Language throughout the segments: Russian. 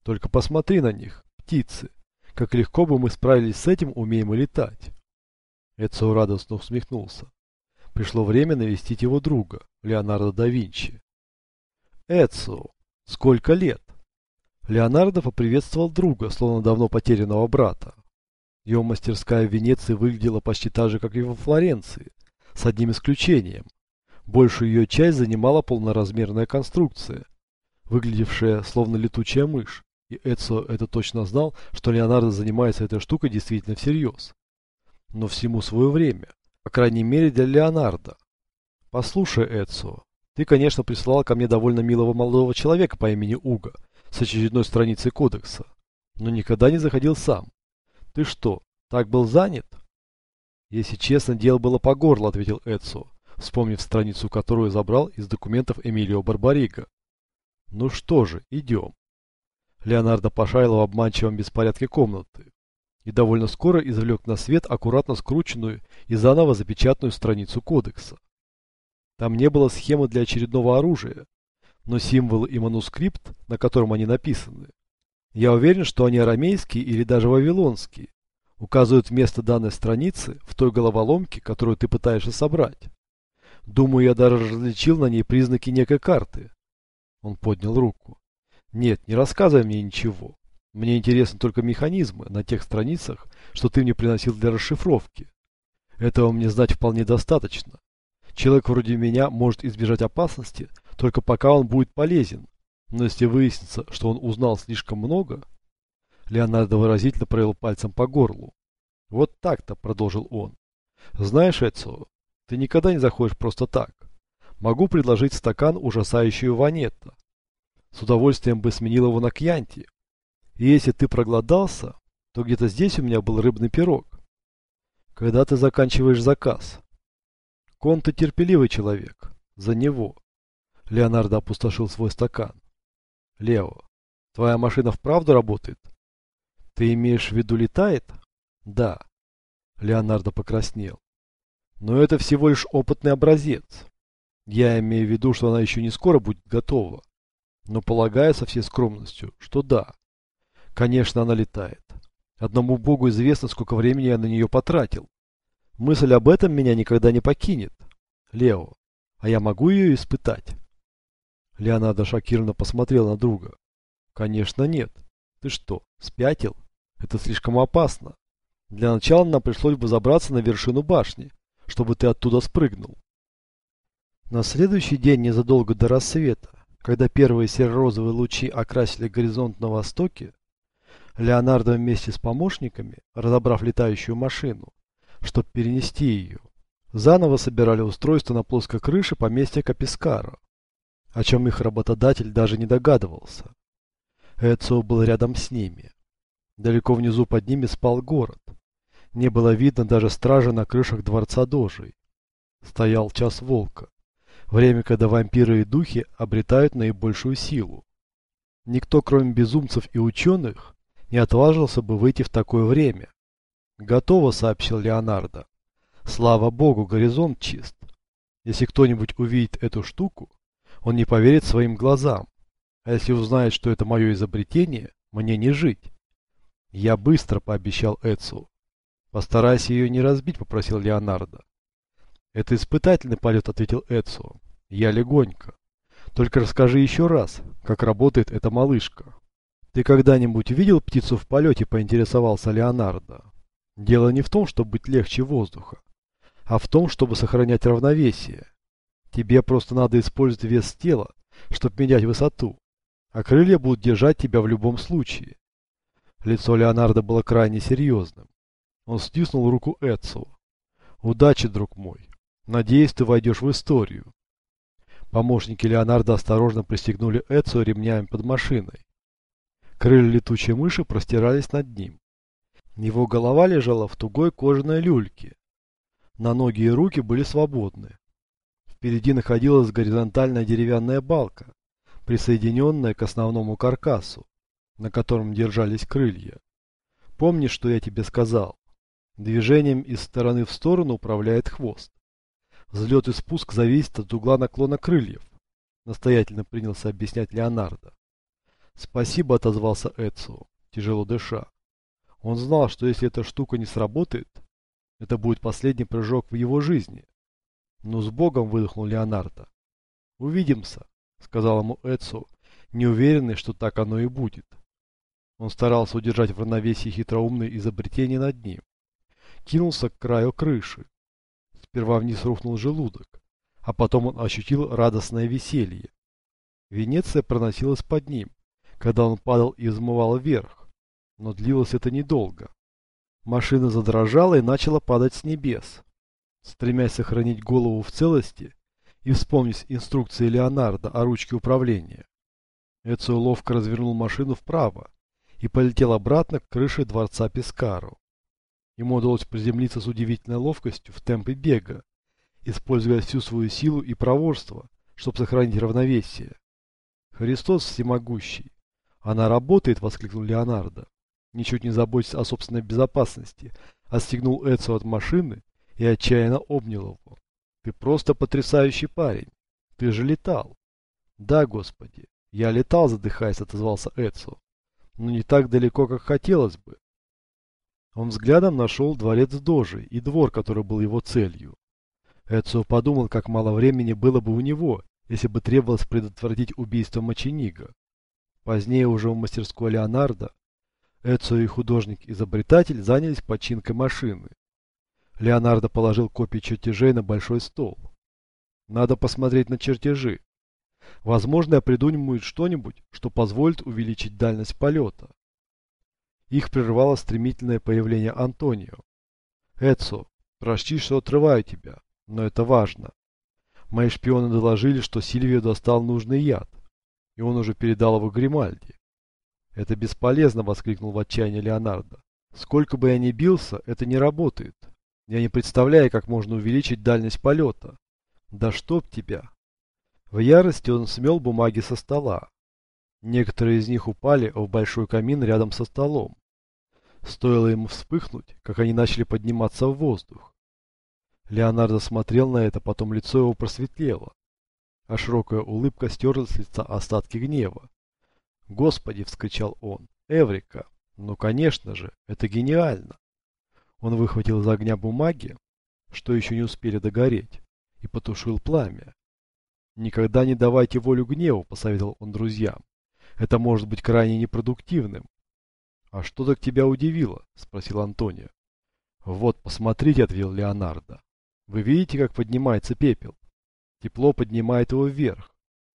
Только посмотри на них, птицы. Как легко бы мы справились с этим, умеем и летать. Эцио радостно усмехнулся. Пришло время навестить его друга, Леонардо да Винчи. Эцио, сколько лет? Леонардо поприветствовал друга, словно давно потерянного брата. Его мастерская в Венеции выглядела почти так же, как и во Флоренции, с одним исключением. Большую ее часть занимала полноразмерная конструкция, выглядевшая словно летучая мышь, и Эцио это точно знал, что Леонардо занимается этой штукой действительно всерьез. Но всему свое время, по крайней мере для Леонардо. Послушай, Эцио, ты, конечно, прислал ко мне довольно милого молодого человека по имени Уго с очередной страницей кодекса, но никогда не заходил сам. Ты что, так был занят? Если честно, дело было по горло, ответил Эцио, вспомнив страницу, которую забрал из документов Эмилио Барбариго. Ну что же, идем. Леонардо пошарил в обманчивом беспорядке комнаты и довольно скоро извлек на свет аккуратно скрученную и заново запечатанную страницу кодекса. Там не было схемы для очередного оружия, но символы и манускрипт, на котором они написаны, я уверен, что они арамейские или даже вавилонские, указывают место данной страницы в той головоломке, которую ты пытаешься собрать. Думаю, я даже различил на ней признаки некой карты. Он поднял руку. Нет, не рассказывай мне ничего. Мне интересны только механизмы на тех страницах, что ты мне приносил для расшифровки. Этого мне знать вполне достаточно. Человек вроде меня может избежать опасности, только пока он будет полезен. Но если выяснится, что он узнал слишком много... Леонардо выразительно провел пальцем по горлу. Вот так-то, продолжил он. Знаешь, Эцио, ты никогда не заходишь просто так. Могу предложить стакан ужасающего ванетта. С удовольствием бы сменил его на кьянти. И если ты проголодался, то где-то здесь у меня был рыбный пирог. Когда ты заканчиваешь заказ? Конте терпеливый человек. За него. Леонардо опустошил свой стакан. Лео, твоя машина вправду работает? Ты имеешь в виду летает? Да. Леонардо покраснел. Но это всего лишь опытный образец. Я имею в виду, что она еще не скоро будет готова. Но полагаю со всей скромностью, что да. Конечно, она летает. Одному Богу известно, сколько времени я на нее потратил. Мысль об этом меня никогда не покинет. Лео, а я могу ее испытать? Леонардо шокированно посмотрел на друга. Конечно, нет. Ты что, спятил? Это слишком опасно. Для начала нам пришлось бы забраться на вершину башни, чтобы ты оттуда спрыгнул. На следующий день, незадолго до рассвета, когда первые серо-розовые лучи окрасили горизонт на востоке, Леонардо вместе с помощниками, разобрав летающую машину, чтобы перенести ее, заново собирали устройство на плоской крыше поместья Капискаро, о чем их работодатель даже не догадывался. Эцио был рядом с ними. Далеко внизу под ними спал город. Не было видно даже стражи на крышах дворца Дожей. Стоял час волка. Время, когда вампиры и духи обретают наибольшую силу. Никто, кроме безумцев и ученых, не отважился бы выйти в такое время. «Готово», — сообщил Леонардо. «Слава богу, горизонт чист. Если кто-нибудь увидит эту штуку, он не поверит своим глазам. А если узнает, что это мое изобретение, мне не жить». «Я быстро», — пообещал Эцио. «Постарайся ее не разбить», — попросил Леонардо. «Это испытательный полет», — ответил Эцио. «Я легонько. Только расскажи еще раз, как работает эта малышка». «Ты когда-нибудь видел птицу в полете?» — поинтересовался Леонардо. «Дело не в том, чтобы быть легче воздуха, а в том, чтобы сохранять равновесие. Тебе просто надо использовать вес тела, чтобы менять высоту, а крылья будут держать тебя в любом случае». Лицо Леонардо было крайне серьезным. Он стиснул руку Эцио. «Удачи, друг мой. Надеюсь, ты войдешь в историю». Помощники Леонардо осторожно пристегнули Эцио ремнями под машиной. Крылья летучей мыши простирались над ним. Его голова лежала в тугой кожаной люльке. На ноги и руки были свободны. Впереди находилась горизонтальная деревянная балка, присоединенная к основному каркасу, на котором держались крылья. Помни, что я тебе сказал. Движением из стороны в сторону управляет хвост. Взлет и спуск зависят от угла наклона крыльев, настоятельно принялся объяснять Леонардо. Спасибо, отозвался Эцио, тяжело дыша. Он знал, что если эта штука не сработает, это будет последний прыжок в его жизни. Ну, с Богом, выдохнул Леонардо. Увидимся, сказал ему Эцио, неуверенный, что так оно и будет. Он старался удержать в равновесии хитроумное изобретение над ним. Кинулся к краю крыши. Сперва вниз рухнул желудок, а потом он ощутил радостное веселье. Венеция проносилась под ним, когда он падал и взмывал вверх, но длилось это недолго. Машина задрожала и начала падать с небес. Стремясь сохранить голову в целости и вспомнить инструкции Леонардо о ручке управления, Эцио ловко развернул машину вправо и полетел обратно к крыше дворца Пескаро. Ему удалось приземлиться с удивительной ловкостью в темпе бега, используя всю свою силу и проворство, чтобы сохранить равновесие. «Христос всемогущий! Она работает!» — воскликнул Леонардо. Ничуть не заботясь о собственной безопасности, отстегнул Эцио от машины и отчаянно обнял его. «Ты просто потрясающий парень! Ты же летал!» «Да, Господи! Я летал!» — задыхаясь, отозвался Эцио. «Но не так далеко, как хотелось бы». Он взглядом нашел дворец Дожи и двор, который был его целью. Эцио подумал, как мало времени было бы у него, если бы требовалось предотвратить убийство Мочениго. Позднее уже в мастерской Леонардо Эцио и художник-изобретатель занялись починкой машины. Леонардо положил копии чертежей на большой стол. «Надо посмотреть на чертежи. Возможно, я придумаю что-нибудь, что позволит увеличить дальность полета». Их прервало стремительное появление Антонио. «Эцио, прости, что отрываю тебя, но это важно. Мои шпионы доложили, что Сильвио достал нужный яд, и он уже передал его Гримальди». «Это бесполезно!» — воскликнул в отчаянии Леонардо. «Сколько бы я ни бился, это не работает. Я не представляю, как можно увеличить дальность полета. Да чтоб тебя!» В ярости он смел бумаги со стола. Некоторые из них упали в большой камин рядом со столом. Стоило ему вспыхнуть, как они начали подниматься в воздух. Леонардо смотрел на это, потом лицо его просветлело, а широкая улыбка стерла с лица остатки гнева. «Господи!» — вскричал он. «Эврика! Ну, конечно же, это гениально!» Он выхватил из огня бумаги, что еще не успели догореть, и потушил пламя. «Никогда не давайте волю гневу», — посоветовал он друзьям. «Это может быть крайне непродуктивным». «А что так тебя удивило?» — спросил Антонио. «Вот, посмотрите», — ответил Леонардо. «Вы видите, как поднимается пепел? Тепло поднимает его вверх.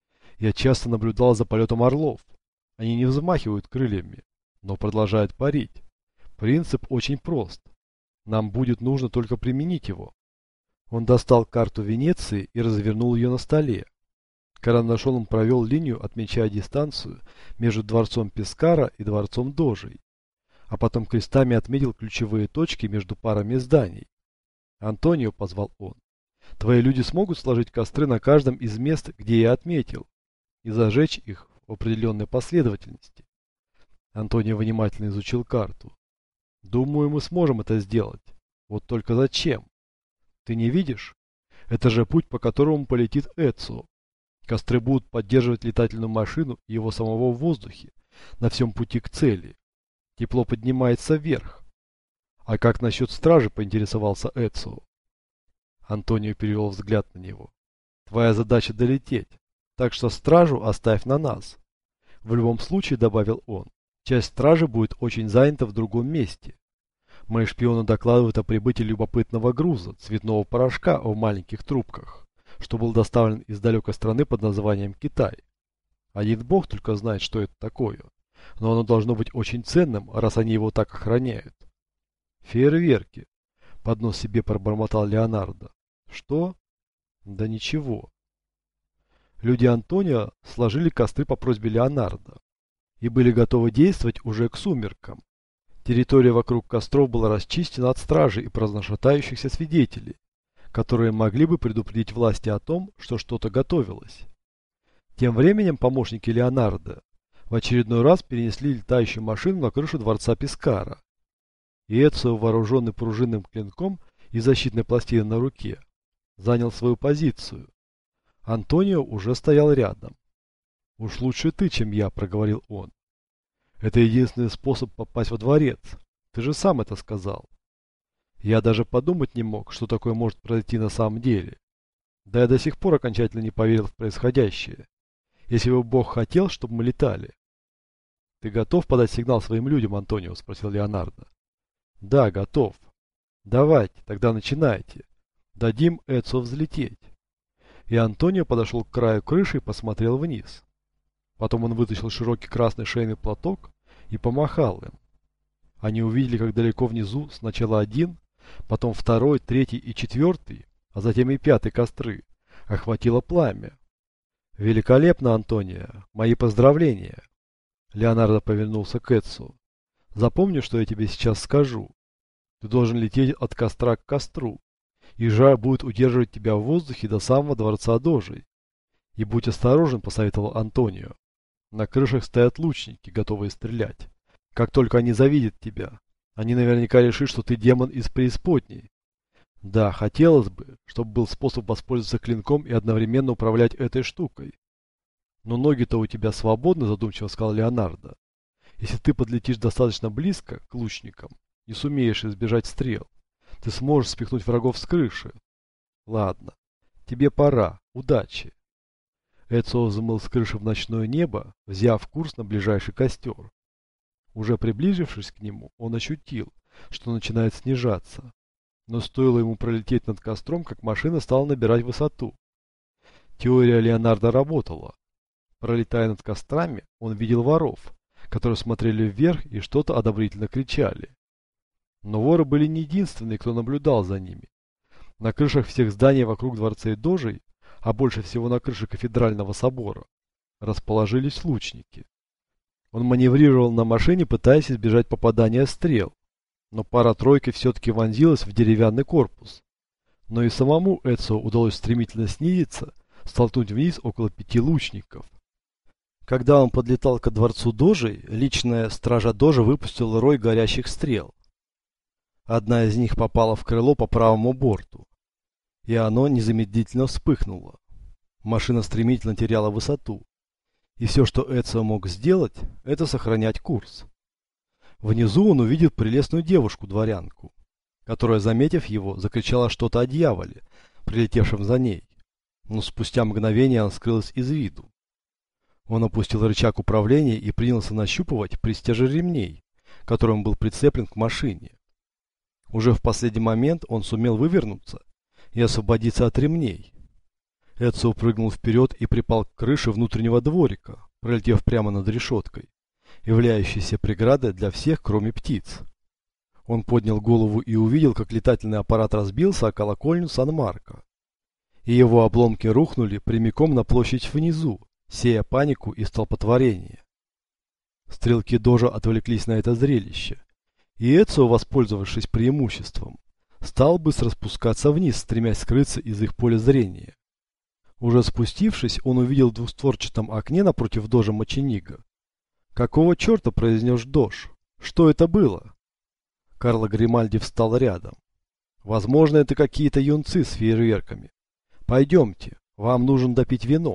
Я часто наблюдал за полетом орлов. Они не взмахивают крыльями, но продолжают парить. Принцип очень прост. Нам будет нужно только применить его». Он достал карту Венеции и развернул ее на столе. Карандашом он провел линию, отмечая дистанцию между дворцом Пескаро и дворцом Дожей, а потом крестами отметил ключевые точки между парами зданий. «Антонио», — позвал он, — «твои люди смогут сложить костры на каждом из мест, где я отметил, и зажечь их в определенной последовательности?» Антонио внимательно изучил карту. «Думаю, мы сможем это сделать. Вот только зачем? Ты не видишь? Это же путь, по которому полетит Эцио. Костры будут поддерживать летательную машину и его самого в воздухе на всем пути к цели. Тепло поднимается вверх. А как насчет стражи?» — поинтересовался Эцио. Антонио перевел взгляд на него. «Твоя задача долететь, так что стражу оставь на нас. В любом случае», — добавил он, — «часть стражи будет очень занята в другом месте. Мои шпионы докладывают о прибытии любопытного груза, цветного порошка в маленьких трубках, что был доставлен из далекой страны под названием Китай. Один бог только знает, что это такое, но оно должно быть очень ценным, раз они его так охраняют». «Фейерверки», — под нос себе пробормотал Леонардо. «Что?» «Да ничего». Люди Антонио сложили костры по просьбе Леонардо и были готовы действовать уже к сумеркам. Территория вокруг костров была расчищена от стражи и праздношатающихся свидетелей, которые могли бы предупредить власти о том, что что-то готовилось. Тем временем помощники Леонардо в очередной раз перенесли летающую машину на крышу дворца Пескаро. И Эцио, вооруженный пружинным клинком и защитной пластиной на руке, занял свою позицию. Антонио уже стоял рядом. «Уж лучше ты, чем я», — проговорил он. «Это единственный способ попасть во дворец. Ты же сам это сказал». Я даже подумать не мог, что такое может произойти на самом деле. Да я до сих пор окончательно не поверил в происходящее. Если бы Бог хотел, чтобы мы летали. «Ты готов подать сигнал своим людям, Антонио?» — спросил Леонардо. «Да, готов». «Давайте, тогда начинайте. Дадим Эцио взлететь». И Антонио подошел к краю крыши и посмотрел вниз. Потом он вытащил широкий красный шейный платок и помахал им. Они увидели, как далеко внизу сначала один, потом второй, третий и четвертый, а затем и пятый костры охватило пламя. «Великолепно, Антонио! Мои поздравления!» Леонардо повернулся к Эцио. «Запомни, что я тебе сейчас скажу. Ты должен лететь от костра к костру, и жар будет удерживать тебя в воздухе до самого дворца Дожей. И будь осторожен», — посоветовал Антонио. «На крышах стоят лучники, готовые стрелять. Как только они завидят тебя, они наверняка решат, что ты демон из преисподней. Да, хотелось бы, чтобы был способ воспользоваться клинком и одновременно управлять этой штукой. Но ноги-то у тебя свободны», — задумчиво сказал Леонардо. «Если ты подлетишь достаточно близко к лучникам и сумеешь избежать стрел, ты сможешь спихнуть врагов с крыши. Ладно, тебе пора. Удачи». Эцио взмыл с крыши в ночное небо, взяв курс на ближайший костер. Уже приближившись к нему, он ощутил, что начинает снижаться. Но стоило ему пролететь над костром, как машина стала набирать высоту. Теория Леонардо работала. Пролетая над кострами, он видел воров, которые смотрели вверх и что-то одобрительно кричали. Но воры были не единственные, кто наблюдал за ними. На крышах всех зданий вокруг дворца Дожей, а больше всего на крыше кафедрального собора, расположились лучники. Он маневрировал на машине, пытаясь избежать попадания стрел, но пара-тройка все-таки вонзилась в деревянный корпус. Но и самому Эцио удалось стремительно снизиться, столкнуть вниз около 5 лучников. Когда он подлетал ко дворцу Дожей, личная стража Дожи выпустила рой горящих стрел. Одна из них попала в крыло по правому борту, и оно незамедлительно вспыхнуло. Машина стремительно теряла высоту, и все, что Эцио мог сделать, это сохранять курс. Внизу он увидел прелестную девушку-дворянку, которая, заметив его, закричала что-то о дьяволе, прилетевшем за ней, но спустя мгновение она скрылась из виду. Он опустил рычаг управления и принялся нащупывать пристяжи ремней, которым был прицеплен к машине. Уже в последний момент он сумел вывернуться и освободиться от ремней. Эцио прыгнул вперед и припал к крыше внутреннего дворика, пролетев прямо над решеткой, являющейся преградой для всех, кроме птиц. Он поднял голову и увидел, как летательный аппарат разбился о колокольню Сан-Марко, и его обломки рухнули прямиком на площадь внизу, сея панику и столпотворение. Стрелки Дожа отвлеклись на это зрелище, и Эцио, воспользовавшись преимуществом, стал быстро спускаться вниз, стремясь скрыться из их поля зрения. Уже спустившись, он увидел в двустворчатом окне напротив Дожа Мочениго. «Какого черта?» — произнес Дож. «Что это было?» Карло Гримальди встал рядом. «Возможно, это какие-то юнцы с фейерверками. Пойдемте, вам нужно допить вино».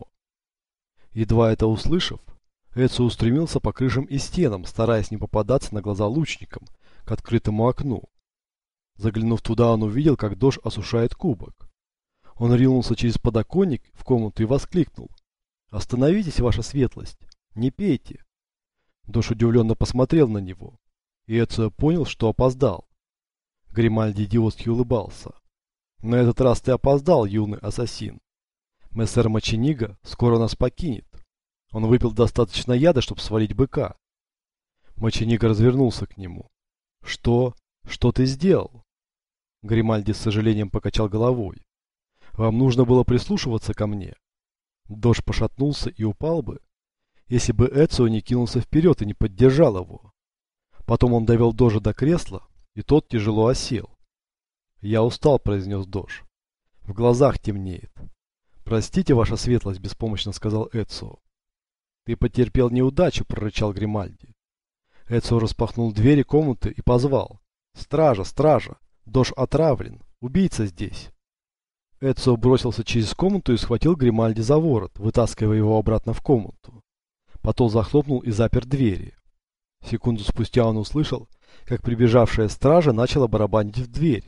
Едва это услышав, Эцио устремился по крышам и стенам, стараясь не попадаться на глаза лучникам к открытому окну. Заглянув туда, он увидел, как Дож осушает кубок. Он ринулся через подоконник в комнату и воскликнул: «Остановитесь, ваша светлость! Не пейте!» Дож удивленно посмотрел на него, и Эцио понял, что опоздал. Гримальди идиотски улыбался. «На этот раз ты опоздал, юный ассасин. Мессер Мочениго скоро нас покинет. Он выпил достаточно яда, чтобы свалить быка». Мочениго развернулся к нему. «Что? Что ты сделал?» Гримальди с сожалением покачал головой. «Вам нужно было прислушиваться ко мне». Дож пошатнулся и упал бы, если бы Эцио не кинулся вперед и не поддержал его. Потом он довел Дожа до кресла, и тот тяжело осел. «Я устал», — произнес Дож. «В глазах темнеет». «Простите, ваша светлость», — беспомощно сказал Эцио. «Ты потерпел неудачу», — прорычал Гримальди. Эцио распахнул двери комнаты и позвал: «Стража, стража! Дож отравлен! Убийца здесь!» Эцио бросился через комнату и схватил Гримальди за ворот, вытаскивая его обратно в комнату. Потом захлопнул и запер двери. Секунду спустя он услышал, как прибежавшая стража начала барабанить в дверь.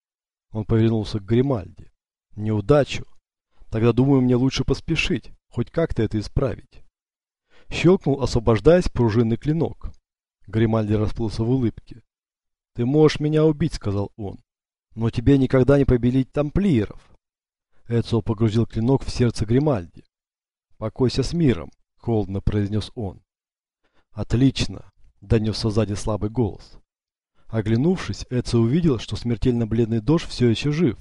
Он повернулся к Гримальди. Неудачу. Тогда, думаю, мне лучше поспешить, хоть как-то это исправить. Щелкнул, освобождаясь, пружинный клинок. Гримальди расплылся в улыбке. «Ты можешь меня убить», — сказал он. «Но тебе никогда не победить тамплиеров». Эцио погрузил клинок в сердце Гримальди. «Покойся с миром», — холодно произнес он. «Отлично», — донесся сзади слабый голос. Оглянувшись, Эцио увидел, что смертельно бледный Дож все еще жив.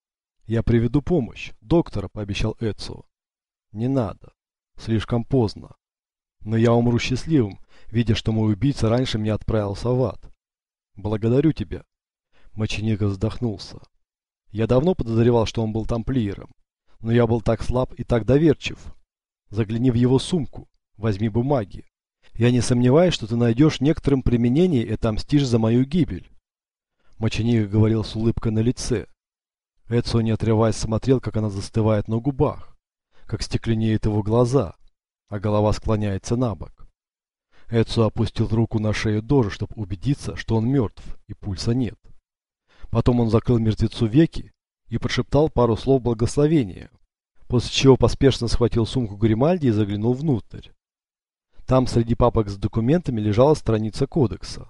«Я приведу помощь, доктора», — пообещал Эцио. «Не надо. Слишком поздно. Но я умру счастливым, видя, что мой убийца раньше меня отправился в ад. Благодарю тебя». Моченика вздохнулся. «Я давно подозревал, что он был тамплиером, но я был так слаб и так доверчив. Загляни в его сумку, возьми бумаги. Я не сомневаюсь, что ты найдешь некоторым применение и отомстишь за мою гибель». Моченик говорил с улыбкой на лице. Эцио, не отрываясь, смотрел, как она застывает на губах, как стекленеют его глаза, а голова склоняется на бок. Эцио опустил руку на шею Дожа, чтобы убедиться, что он мертв и пульса нет. Потом он закрыл мертвецу веки и прошептал пару слов благословения, после чего поспешно схватил сумку Гримальди и заглянул внутрь. Там среди папок с документами лежала страница кодекса.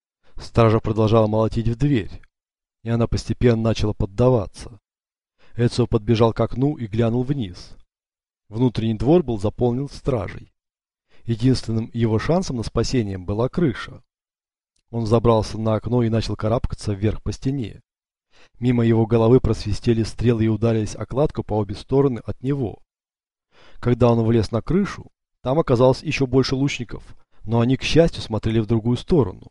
Стража продолжала молотить в дверь, и она постепенно начала поддаваться. Эцио подбежал к окну и глянул вниз. Внутренний двор был заполнен стражей. Единственным его шансом на спасение была крыша. Он забрался на окно и начал карабкаться вверх по стене. Мимо его головы просвистели стрелы и ударились о кладку по обе стороны от него. Когда он влез на крышу, там оказалось еще больше лучников, но они, к счастью, смотрели в другую сторону.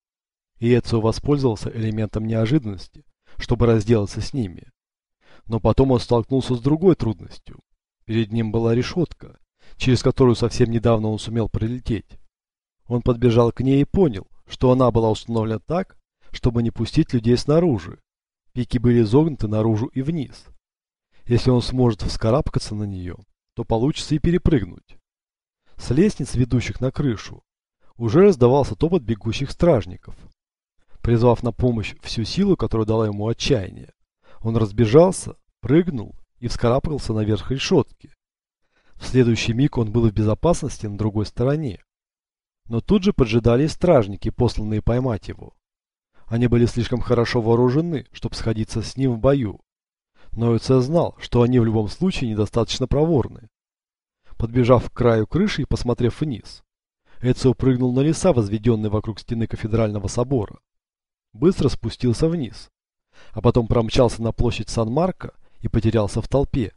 И Эцио воспользовался элементом неожиданности, чтобы разделаться с ними. Но потом он столкнулся с другой трудностью. Перед ним была решетка, через которую совсем недавно он сумел пролететь. Он подбежал к ней и понял, что она была установлена так, чтобы не пустить людей снаружи. Пики были изогнуты наружу и вниз. Если он сможет вскарабкаться на нее, то получится и перепрыгнуть. С лестниц, ведущих на крышу, уже раздавался топот бегущих стражников. Призвав на помощь всю силу, которую дала ему отчаяние, он разбежался, прыгнул и вскарабкался наверх решетки. В следующий миг он был в безопасности на другой стороне. Но тут же поджидали стражники, посланные поймать его. Они были слишком хорошо вооружены, чтобы сходиться с ним в бою. Но Эцио знал, что они в любом случае недостаточно проворны. Подбежав к краю крыши и посмотрев вниз, Эцио прыгнул на леса, возведенные вокруг стены кафедрального собора. Быстро спустился вниз, а потом промчался на площадь Сан-Марко и потерялся в толпе.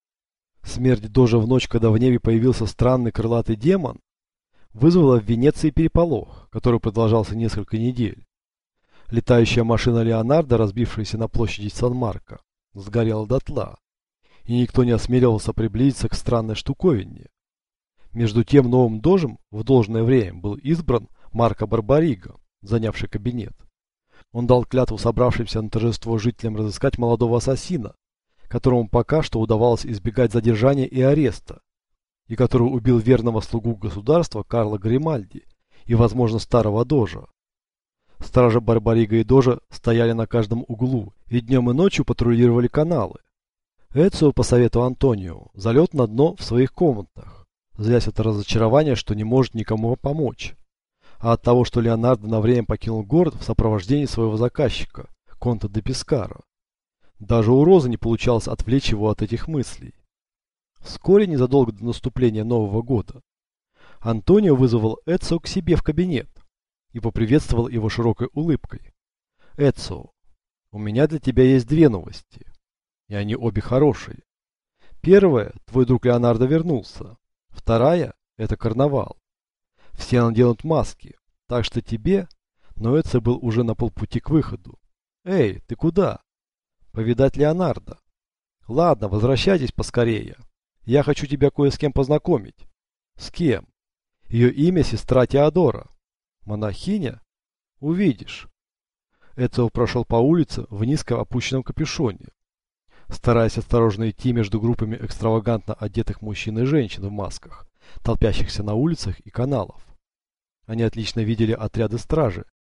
Смерть Дожа в ночь, когда в небе появился странный крылатый демон, вызвала в Венеции переполох, который продолжался несколько недель. Летающая машина Леонардо, разбившаяся на площади Сан-Марко, сгорела дотла, и никто не осмеливался приблизиться к странной штуковине. Между тем новым Дожем в должное время был избран Марко Барбариго, занявший кабинет. Он дал клятву собравшимся на торжество жителям разыскать молодого ассасина, которому пока что удавалось избегать задержания и ареста, и который убил верного слугу государства Карла Гримальди и, возможно, старого Дожа. Стражи Барбариго и Дожа стояли на каждом углу и днем и ночью патрулировали каналы. Эцио, по совету Антонио, залег на дно в своих комнатах, злясь от разочарования, что не может никому помочь, а от того, что Леонардо на время покинул город в сопровождении своего заказчика, Конта де Пискаро. Даже у Розы не получалось отвлечь его от этих мыслей. Вскоре, незадолго до наступления Нового года, Антонио вызвал Эцио к себе в кабинет и поприветствовал его широкой улыбкой. «Эцио, у меня для тебя есть две новости, и они обе хорошие. Первая, твой друг Леонардо вернулся. Вторая, это карнавал. Все наденут маски, так что тебе...» Но Эцио был уже на полпути к выходу. «Эй, ты куда?» «Повидать Леонардо». «Ладно, возвращайтесь поскорее. Я хочу тебя кое с кем познакомить». «С кем?» «Ее имя сестра Теодора». «Монахиня?» «Увидишь». Эцио прошел по улице в низко опущенном капюшоне, стараясь осторожно идти между группами экстравагантно одетых мужчин и женщин в масках, толпящихся на улицах и каналов. Они отлично видели отряды стражи,